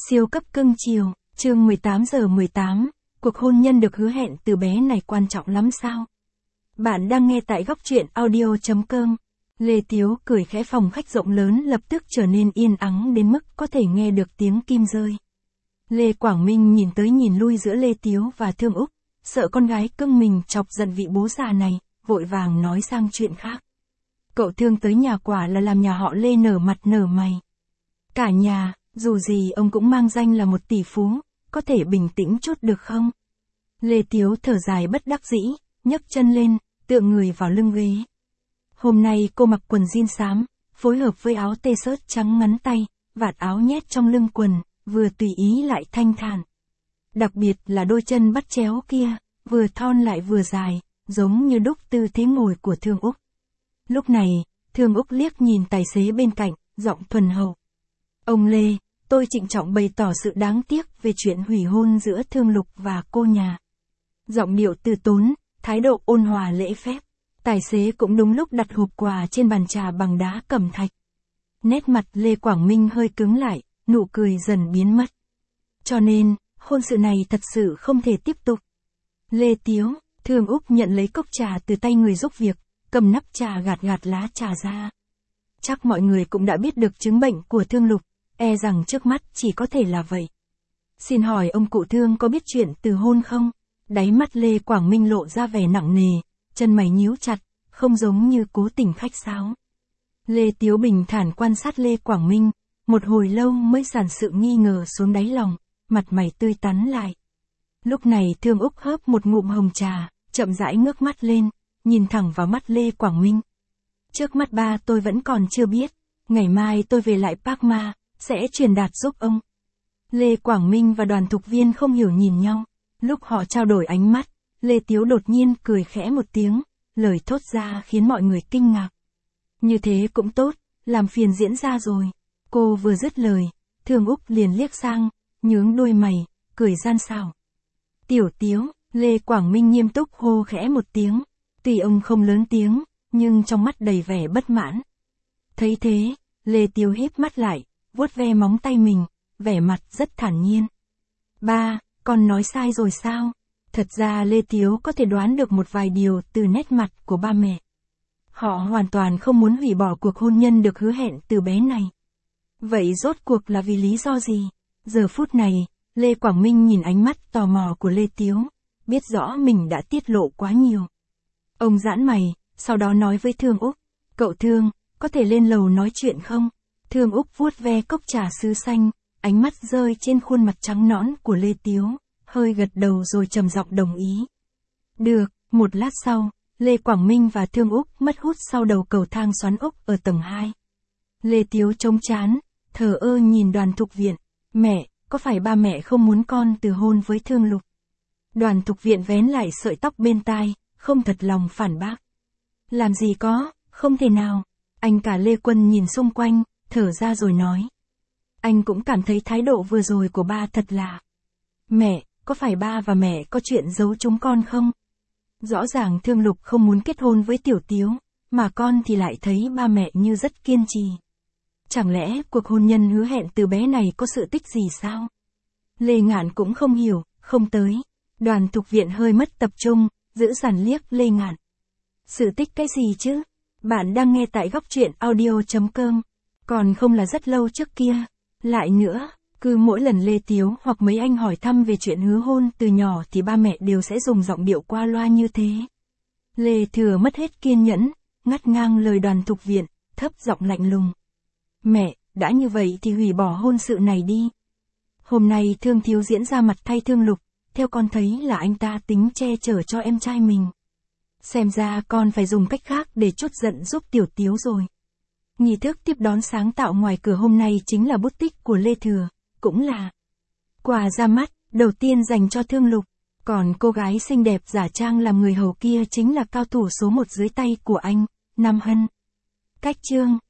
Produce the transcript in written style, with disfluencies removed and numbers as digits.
Siêu cấp cưng chiều, chương 18:18, cuộc hôn nhân được hứa hẹn từ bé này quan trọng lắm sao? Bạn đang nghe tại góc truyện audio.com. Lê Tiếu cười khẽ, phòng khách rộng lớn lập tức trở nên yên ắng đến mức có thể nghe được tiếng kim rơi. Lê Quảng Minh nhìn tới nhìn lui giữa Lê Tiếu và Thương Úc, sợ con gái cưng mình chọc giận vị bố già này, vội vàng nói sang chuyện khác. Cậu Thương tới nhà quả là làm nhà họ Lê nở mặt nở mày. Cả nhà, dù gì ông cũng mang danh là một tỷ phú, có thể bình tĩnh chút được không? Lê Tiếu thở dài bất đắc dĩ, nhấc chân lên, tựa người vào lưng ghế. Hôm nay cô mặc quần jean xám, phối hợp với áo t-shirt trắng ngắn tay, vạt áo nhét trong lưng quần, vừa tùy ý lại thanh thản. Đặc biệt là đôi chân bắt chéo kia, vừa thon lại vừa dài, giống như đúc tư thế ngồi của Thương Úc. Lúc này, Thương Úc liếc nhìn tài xế bên cạnh, giọng thuần hậu. Ông Lê, tôi trịnh trọng bày tỏ sự đáng tiếc về chuyện hủy hôn giữa Thương Lục và cô nhà. Giọng điệu từ tốn, thái độ ôn hòa lễ phép. Tài xế cũng đúng lúc đặt hộp quà trên bàn trà bằng đá cẩm thạch. Nét mặt Lê Quảng Minh hơi cứng lại, nụ cười dần biến mất. Cho nên, hôn sự này thật sự không thể tiếp tục. Lê Tiếu, Thương Úc nhận lấy cốc trà từ tay người giúp việc, cầm nắp trà gạt gạt lá trà ra. Chắc mọi người cũng đã biết được chứng bệnh của Thương Lục, e rằng trước mắt chỉ có thể là vậy. Xin hỏi ông cụ Thương có biết chuyện từ hôn không? Đáy mắt Lê Quảng Minh lộ ra vẻ nặng nề, chân mày nhíu chặt, không giống như cố tình khách sáo. Lê Tiếu bình thản quan sát Lê Quảng Minh, một hồi lâu mới dàn sự nghi ngờ xuống đáy lòng, mặt mày tươi tắn lại. Lúc này Thương Úc hớp một ngụm hồng trà, chậm rãi ngước mắt lên, nhìn thẳng vào mắt Lê Quảng Minh. Trước mắt ba tôi vẫn còn chưa biết, ngày mai tôi về lại Park Ma, sẽ truyền đạt giúp ông. Lê Quảng Minh và Đoàn Thục Viên không hiểu nhìn nhau, lúc họ trao đổi ánh mắt, Lê Tiếu đột nhiên cười khẽ một tiếng, lời thốt ra khiến mọi người kinh ngạc. Như thế cũng tốt, làm phiền diễn ra rồi. Cô vừa dứt lời, Thương Úc liền liếc sang, nhướng đôi mày, cười gian xảo. Tiểu Tiếu, Lê Quảng Minh nghiêm túc hô khẽ một tiếng, tuy ông không lớn tiếng, nhưng trong mắt đầy vẻ bất mãn. Thấy thế, Lê Tiếu híp mắt lại, vuốt ve móng tay mình, vẻ mặt rất thản nhiên. Ba, con nói sai rồi sao? Thật ra Lê Tiếu có thể đoán được một vài điều từ nét mặt của ba mẹ. Họ hoàn toàn không muốn hủy bỏ cuộc hôn nhân được hứa hẹn từ bé này. Vậy rốt cuộc là vì lý do gì? Giờ phút này, Lê Quảng Minh nhìn ánh mắt tò mò của Lê Tiếu, biết rõ mình đã tiết lộ quá nhiều. Ông giãn mày, sau đó nói với Thương Úc, cậu Thương, có thể lên lầu nói chuyện không? Thương Úc vuốt ve cốc trà sứ xanh, ánh mắt rơi trên khuôn mặt trắng nõn của Lê Tiếu, hơi gật đầu rồi trầm giọng đồng ý. Được, một lát sau, Lê Quảng Minh và Thương Úc mất hút sau đầu cầu thang xoắn ốc ở tầng 2. Lê Tiếu trông chán, thờ ơ nhìn Đoàn Thục Viện. Mẹ, có phải ba mẹ không muốn con từ hôn với Thương Lục? Đoàn Thục Viện vén lại sợi tóc bên tai, không thật lòng phản bác. Làm gì có, không thể nào. Anh cả Lê Quân nhìn xung quanh, thở ra rồi nói. Anh cũng cảm thấy thái độ vừa rồi của ba thật là. Mẹ, có phải ba và mẹ có chuyện giấu chúng con không? Rõ ràng Thương Lục không muốn kết hôn với Tiểu Tiếu, mà con thì lại thấy ba mẹ như rất kiên trì. Chẳng lẽ cuộc hôn nhân hứa hẹn từ bé này có sự tích gì sao? Lê Ngạn cũng không hiểu, không tới. Đoàn Thục Viện hơi mất tập trung, giữ dằn liếc Lê Ngạn. Sự tích cái gì chứ? Bạn đang nghe tại góc truyện audio.com. Còn không là rất lâu trước kia. Lại nữa, cứ mỗi lần Lê Tiếu hoặc mấy anh hỏi thăm về chuyện hứa hôn từ nhỏ thì ba mẹ đều sẽ dùng giọng điệu qua loa như thế. Lê Thừa mất hết kiên nhẫn, ngắt ngang lời Đoàn Thục Viện, thấp giọng lạnh lùng. Mẹ, đã như vậy thì hủy bỏ hôn sự này đi. Hôm nay Thương Thiếu diễn ra mặt thay Thương Lục, theo con thấy là anh ta tính che chở cho em trai mình. Xem ra con phải dùng cách khác để trút giận giúp Tiểu Tiếu rồi. Nghi thức tiếp đón sáng tạo ngoài cửa hôm nay chính là bút tích của Lê Thừa, cũng là quà ra mắt đầu tiên dành cho Thương Lục. Còn cô gái xinh đẹp giả trang làm người hầu kia chính là cao thủ số 1 dưới tay của anh, Nam Hân. Cách chương